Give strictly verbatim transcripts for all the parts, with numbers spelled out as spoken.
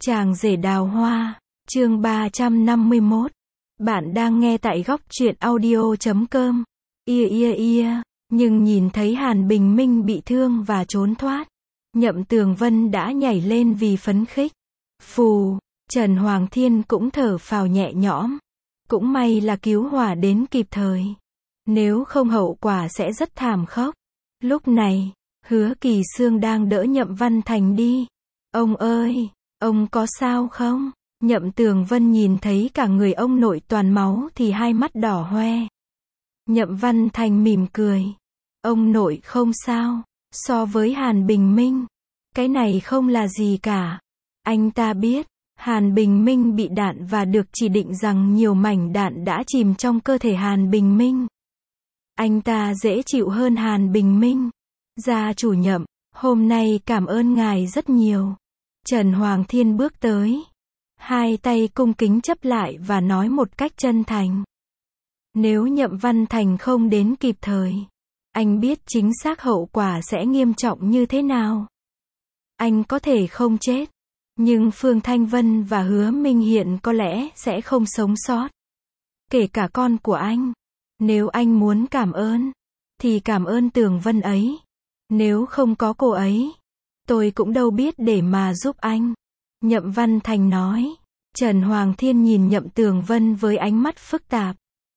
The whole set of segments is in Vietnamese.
Chàng rể đào hoa, chương ba trăm năm mươi mốt. Bạn đang nghe tại góc truyện audio chấm com. Ia ia ia, nhưng nhìn thấy Hàn Bình Minh bị thương và trốn thoát, Nhậm Tường Vân đã nhảy lên vì phấn khích. Phù, Trần Hoàng Thiên cũng thở phào nhẹ nhõm. Cũng may là cứu hỏa đến kịp thời. Nếu không hậu quả sẽ rất thảm khốc. Lúc này, Hứa Kỳ Xương đang đỡ Nhậm Văn Thành đi. Ông ơi! Ông có sao không? Nhậm Tường Vân nhìn thấy cả người ông nội toàn máu thì hai mắt đỏ hoe. Nhậm Văn Thành mỉm cười. Ông nội không sao. So với Hàn Bình Minh, cái này không là gì cả. Anh ta biết, Hàn Bình Minh bị đạn và được chỉ định rằng nhiều mảnh đạn đã chìm trong cơ thể Hàn Bình Minh. Anh ta dễ chịu hơn Hàn Bình Minh. Gia chủ Nhậm, hôm nay cảm ơn ngài rất nhiều. Trần Hoàng Thiên bước tới, hai tay cung kính chấp lại và nói một cách chân thành. Nếu Nhậm Văn Thành không đến kịp thời, anh biết chính xác hậu quả sẽ nghiêm trọng như thế nào. Anh có thể không chết, nhưng Phương Thanh Vân và Hứa Minh Hiện có lẽ sẽ không sống sót. Kể cả con của anh. Nếu anh muốn cảm ơn, thì cảm ơn Tường Vân ấy. Nếu không có cô ấy, tôi cũng đâu biết để mà giúp anh. Nhậm Văn Thành nói. Trần Hoàng Thiên nhìn Nhậm Tường Vân với ánh mắt phức tạp.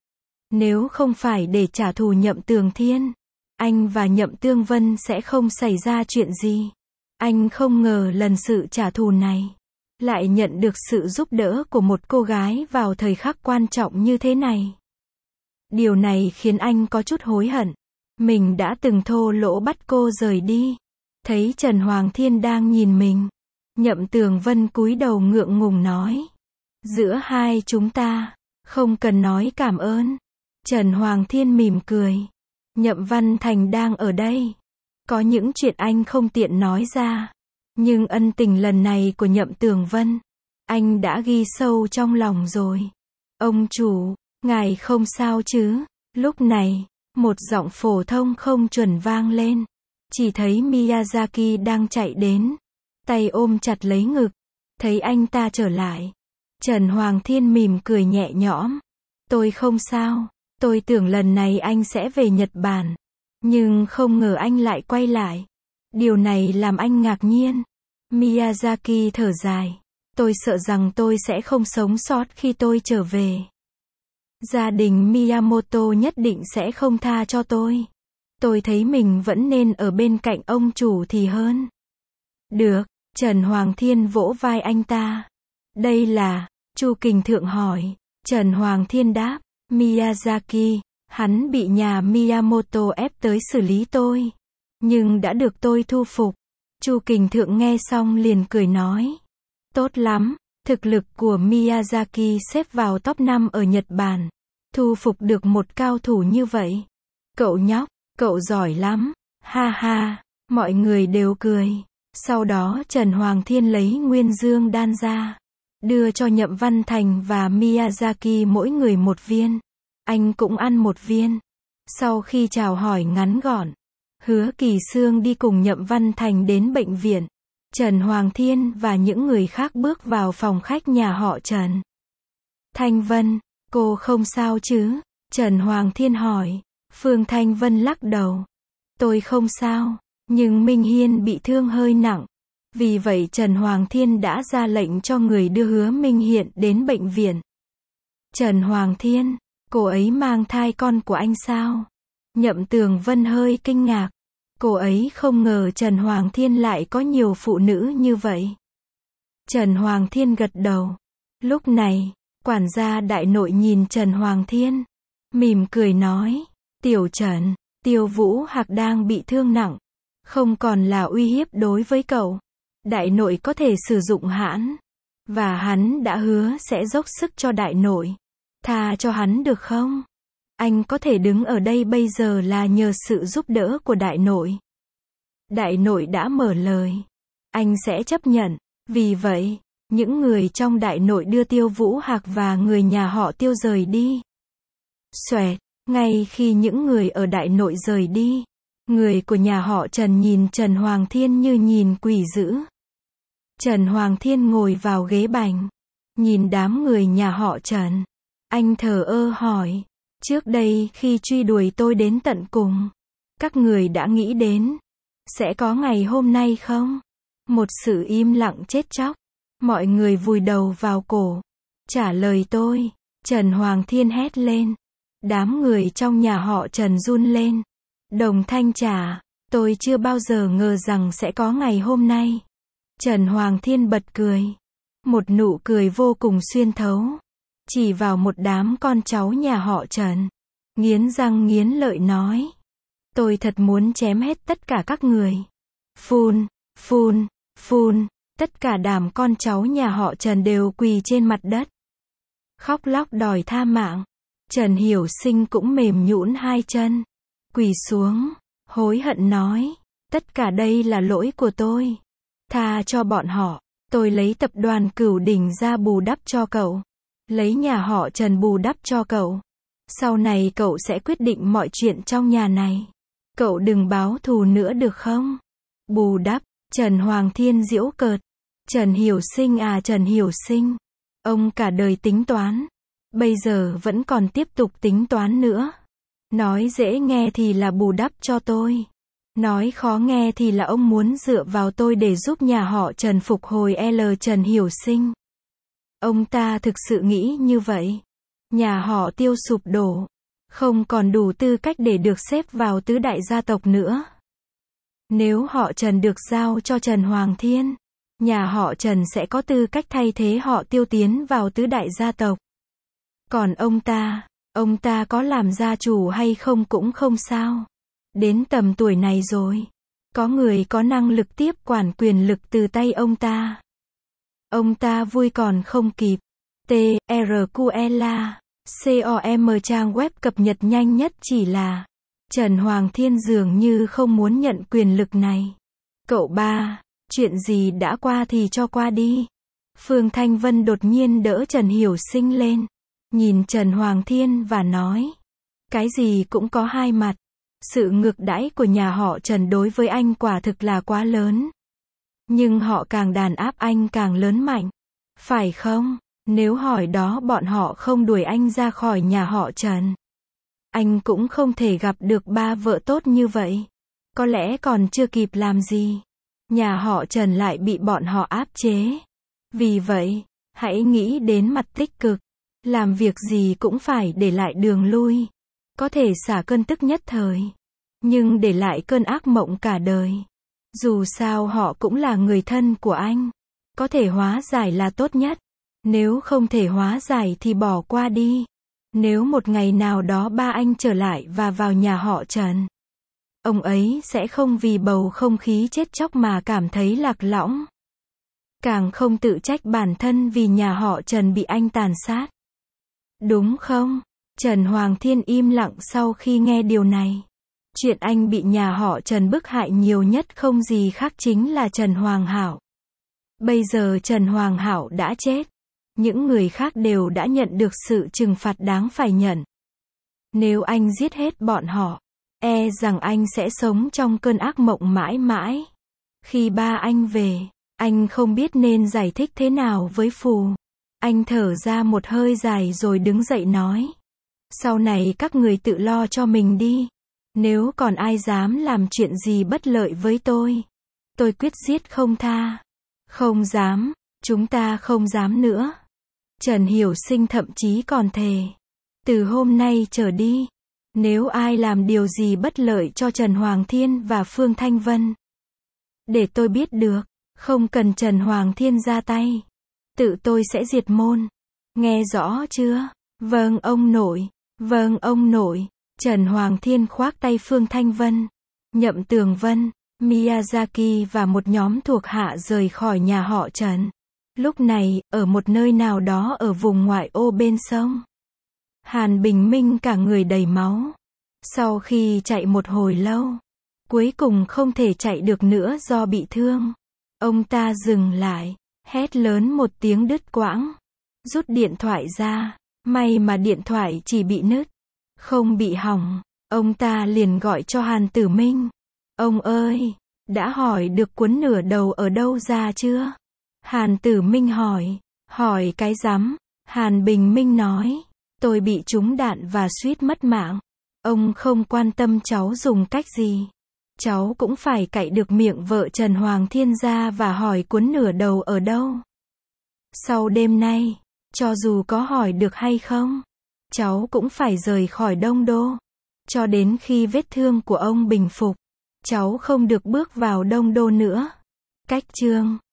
Nếu không phải để trả thù Nhậm Tường Thiên, anh và Nhậm Tương Vân sẽ không xảy ra chuyện gì. Anh không ngờ lần sự trả thù này lại nhận được sự giúp đỡ của một cô gái vào thời khắc quan trọng như thế này. Điều này khiến anh có chút hối hận. Mình đã từng thô lỗ bắt cô rời đi. Thấy Trần Hoàng Thiên đang nhìn mình, Nhậm Tường Vân cúi đầu ngượng ngùng nói. Giữa hai chúng ta, không cần nói cảm ơn. Trần Hoàng Thiên mỉm cười. Nhậm Văn Thành đang ở đây. Có những chuyện anh không tiện nói ra. Nhưng ân tình lần này của Nhậm Tường Vân, anh đã ghi sâu trong lòng rồi. Ông chủ, ngài không sao chứ? Lúc này, một giọng phổ thông không chuẩn vang lên. Chỉ thấy Miyazaki đang chạy đến, tay ôm chặt lấy ngực. Thấy anh ta trở lại, Trần Hoàng Thiên mỉm cười nhẹ nhõm. Tôi không sao, tôi tưởng lần này anh sẽ về Nhật Bản. Nhưng không ngờ anh lại quay lại. Điều này làm anh ngạc nhiên. Miyazaki thở dài. Tôi sợ rằng tôi sẽ không sống sót khi tôi trở về. Gia đình Miyamoto nhất định sẽ không tha cho tôi. Tôi thấy mình vẫn nên ở bên cạnh ông chủ thì hơn. Được, Trần Hoàng Thiên vỗ vai anh ta. Đây là, Chu Kình Thượng hỏi. Trần Hoàng Thiên đáp, Miyazaki, hắn bị nhà Miyamoto ép tới xử lý tôi. Nhưng đã được tôi thu phục. Chu Kình Thượng nghe xong liền cười nói. Tốt lắm, thực lực của Miyazaki xếp vào top năm ở Nhật Bản. Thu phục được một cao thủ như vậy. Cậu nhóc, cậu giỏi lắm. Ha ha, mọi người đều cười. Sau đó Trần Hoàng Thiên lấy Nguyên Dương đan ra, đưa cho Nhậm Văn Thành và Miyazaki mỗi người một viên. Anh cũng ăn một viên. Sau khi chào hỏi ngắn gọn, Hứa Kỳ Xương đi cùng Nhậm Văn Thành đến bệnh viện. Trần Hoàng Thiên và những người khác bước vào phòng khách nhà họ Trần. Thanh Vân, cô không sao chứ? Trần Hoàng Thiên hỏi. Phương Thanh Vân lắc đầu. Tôi không sao, nhưng Minh Hiên bị thương hơi nặng. Vì vậy Trần Hoàng Thiên đã ra lệnh cho người đưa Hứa Minh Hiện đến bệnh viện. Trần Hoàng Thiên, cô ấy mang thai con của anh sao? Nhậm Tường Vân hơi kinh ngạc. Cô ấy không ngờ Trần Hoàng Thiên lại có nhiều phụ nữ như vậy. Trần Hoàng Thiên gật đầu. Lúc này, quản gia đại nội nhìn Trần Hoàng Thiên, mỉm cười nói. Tiểu Trần, Tiêu Vũ Hạc đang bị thương nặng, không còn là uy hiếp đối với cậu. Đại nội có thể sử dụng hãn, và hắn đã hứa sẽ dốc sức cho đại nội. Tha cho hắn được không? Anh có thể đứng ở đây bây giờ là nhờ sự giúp đỡ của đại nội. Đại nội đã mở lời. Anh sẽ chấp nhận. Vì vậy, những người trong đại nội đưa Tiêu Vũ Hạc và người nhà họ Tiêu rời đi. Xoẹt, ngay khi những người ở đại nội rời đi, người của nhà họ Trần nhìn Trần Hoàng Thiên như nhìn quỷ dữ. Trần Hoàng Thiên ngồi vào ghế bành. Nhìn đám người nhà họ Trần. Anh thờ ơ hỏi. Trước đây khi truy đuổi tôi đến tận cùng, các người đã nghĩ đến sẽ có ngày hôm nay không? Một sự im lặng chết chóc. Mọi người vùi đầu vào cổ. Trả lời tôi. Trần Hoàng Thiên hét lên. Đám người trong nhà họ Trần run lên. Đồng thanh trả. Tôi chưa bao giờ ngờ rằng sẽ có ngày hôm nay. Trần Hoàng Thiên bật cười. Một nụ cười vô cùng xuyên thấu. Chỉ vào một đám con cháu nhà họ Trần. Nghiến răng nghiến lợi nói. Tôi thật muốn chém hết tất cả các người. Phun, phun, phun. Tất cả đám con cháu nhà họ Trần đều quỳ trên mặt đất. Khóc lóc đòi tha mạng. Trần Hiểu Sinh cũng mềm nhũn hai chân. Quỳ xuống. Hối hận nói. Tất cả đây là lỗi của tôi. Tha cho bọn họ. Tôi lấy tập đoàn Cửu Đỉnh ra bù đắp cho cậu. Lấy nhà họ Trần bù đắp cho cậu. Sau này cậu sẽ quyết định mọi chuyện trong nhà này. Cậu đừng báo thù nữa được không? Bù đắp. Trần Hoàng Thiên giễu cợt. Trần Hiểu Sinh à Trần Hiểu Sinh. Ông cả đời tính toán. Bây giờ vẫn còn tiếp tục tính toán nữa. Nói dễ nghe thì là bù đắp cho tôi. Nói khó nghe thì là ông muốn dựa vào tôi để giúp nhà họ Trần phục hồi L. Trần Hiểu Sinh. Ông ta thực sự nghĩ như vậy. Nhà họ Tiêu sụp đổ. Không còn đủ tư cách để được xếp vào tứ đại gia tộc nữa. Nếu họ Trần được giao cho Trần Hoàng Thiên, nhà họ Trần sẽ có tư cách thay thế họ Tiêu tiến vào tứ đại gia tộc. Còn ông ta, ông ta có làm gia chủ hay không cũng không sao. Đến tầm tuổi này rồi, có người có năng lực tiếp quản quyền lực từ tay ông ta. Ông ta vui còn không kịp. T, R, Q, L, com trang web cập nhật nhanh nhất chỉ là Trần Hoàng Thiên dường như không muốn nhận quyền lực này. Cậu ba, chuyện gì đã qua thì cho qua đi. Phương Thanh Vân đột nhiên đỡ Trần Hiểu Sinh lên. Nhìn Trần Hoàng Thiên và nói. Cái gì cũng có hai mặt. Sự ngược đãi của nhà họ Trần đối với anh quả thực là quá lớn. Nhưng họ càng đàn áp anh càng lớn mạnh. Phải không? Nếu hỏi đó bọn họ không đuổi anh ra khỏi nhà họ Trần, anh cũng không thể gặp được ba vợ tốt như vậy. Có lẽ còn chưa kịp làm gì, nhà họ Trần lại bị bọn họ áp chế. Vì vậy, hãy nghĩ đến mặt tích cực. Làm việc gì cũng phải để lại đường lui. Có thể xả cơn tức nhất thời, nhưng để lại cơn ác mộng cả đời. Dù sao họ cũng là người thân của anh. Có thể hóa giải là tốt nhất. Nếu không thể hóa giải thì bỏ qua đi. Nếu một ngày nào đó ba anh trở lại và vào nhà họ Trần, ông ấy sẽ không vì bầu không khí chết chóc mà cảm thấy lạc lõng. Càng không tự trách bản thân vì nhà họ Trần bị anh tàn sát. Đúng không? Trần Hoàng Thiên im lặng sau khi nghe điều này. Chuyện anh bị nhà họ Trần bức hại nhiều nhất không gì khác chính là Trần Hoàng Hảo. Bây giờ Trần Hoàng Hảo đã chết. Những người khác đều đã nhận được sự trừng phạt đáng phải nhận. Nếu anh giết hết bọn họ, e rằng anh sẽ sống trong cơn ác mộng mãi mãi. Khi ba anh về, anh không biết nên giải thích thế nào với Phù. Anh thở ra một hơi dài rồi đứng dậy nói. Sau này các người tự lo cho mình đi. Nếu còn ai dám làm chuyện gì bất lợi với tôi, tôi quyết giết không tha. Không dám, chúng ta không dám nữa. Trần Hiểu Sinh thậm chí còn thề. Từ hôm nay trở đi, nếu ai làm điều gì bất lợi cho Trần Hoàng Thiên và Phương Thanh Vân, để tôi biết được, không cần Trần Hoàng Thiên ra tay, tự tôi sẽ diệt môn. Nghe rõ chưa? Vâng ông nội, vâng ông nội. Trần Hoàng Thiên khoác tay Phương Thanh Vân, Nhậm Tường Vân, Miyazaki và một nhóm thuộc hạ rời khỏi nhà họ Trần. Lúc này, ở một nơi nào đó ở vùng ngoại ô bên sông, Hàn Bình Minh cả người đầy máu. Sau khi chạy một hồi lâu, cuối cùng không thể chạy được nữa do bị thương. Ông ta dừng lại, hét lớn một tiếng đứt quãng, rút điện thoại ra. May mà điện thoại chỉ bị nứt, không bị hỏng. Ông ta liền gọi cho Hàn Tử Minh. Ông ơi, đã hỏi được cuốn nửa đầu ở đâu ra chưa? Hàn Tử Minh hỏi. Hỏi cái rắm. Hàn Bình Minh nói. Tôi bị trúng đạn và suýt mất mạng. Ông không quan tâm cháu dùng cách gì. Cháu cũng phải cạy được miệng vợ Trần Hoàng Thiên ra và hỏi cuốn nửa đầu ở đâu. Sau đêm nay, cho dù có hỏi được hay không, cháu cũng phải rời khỏi Đông Đô. Cho đến khi vết thương của ông bình phục, cháu không được bước vào Đông Đô nữa. Cách chương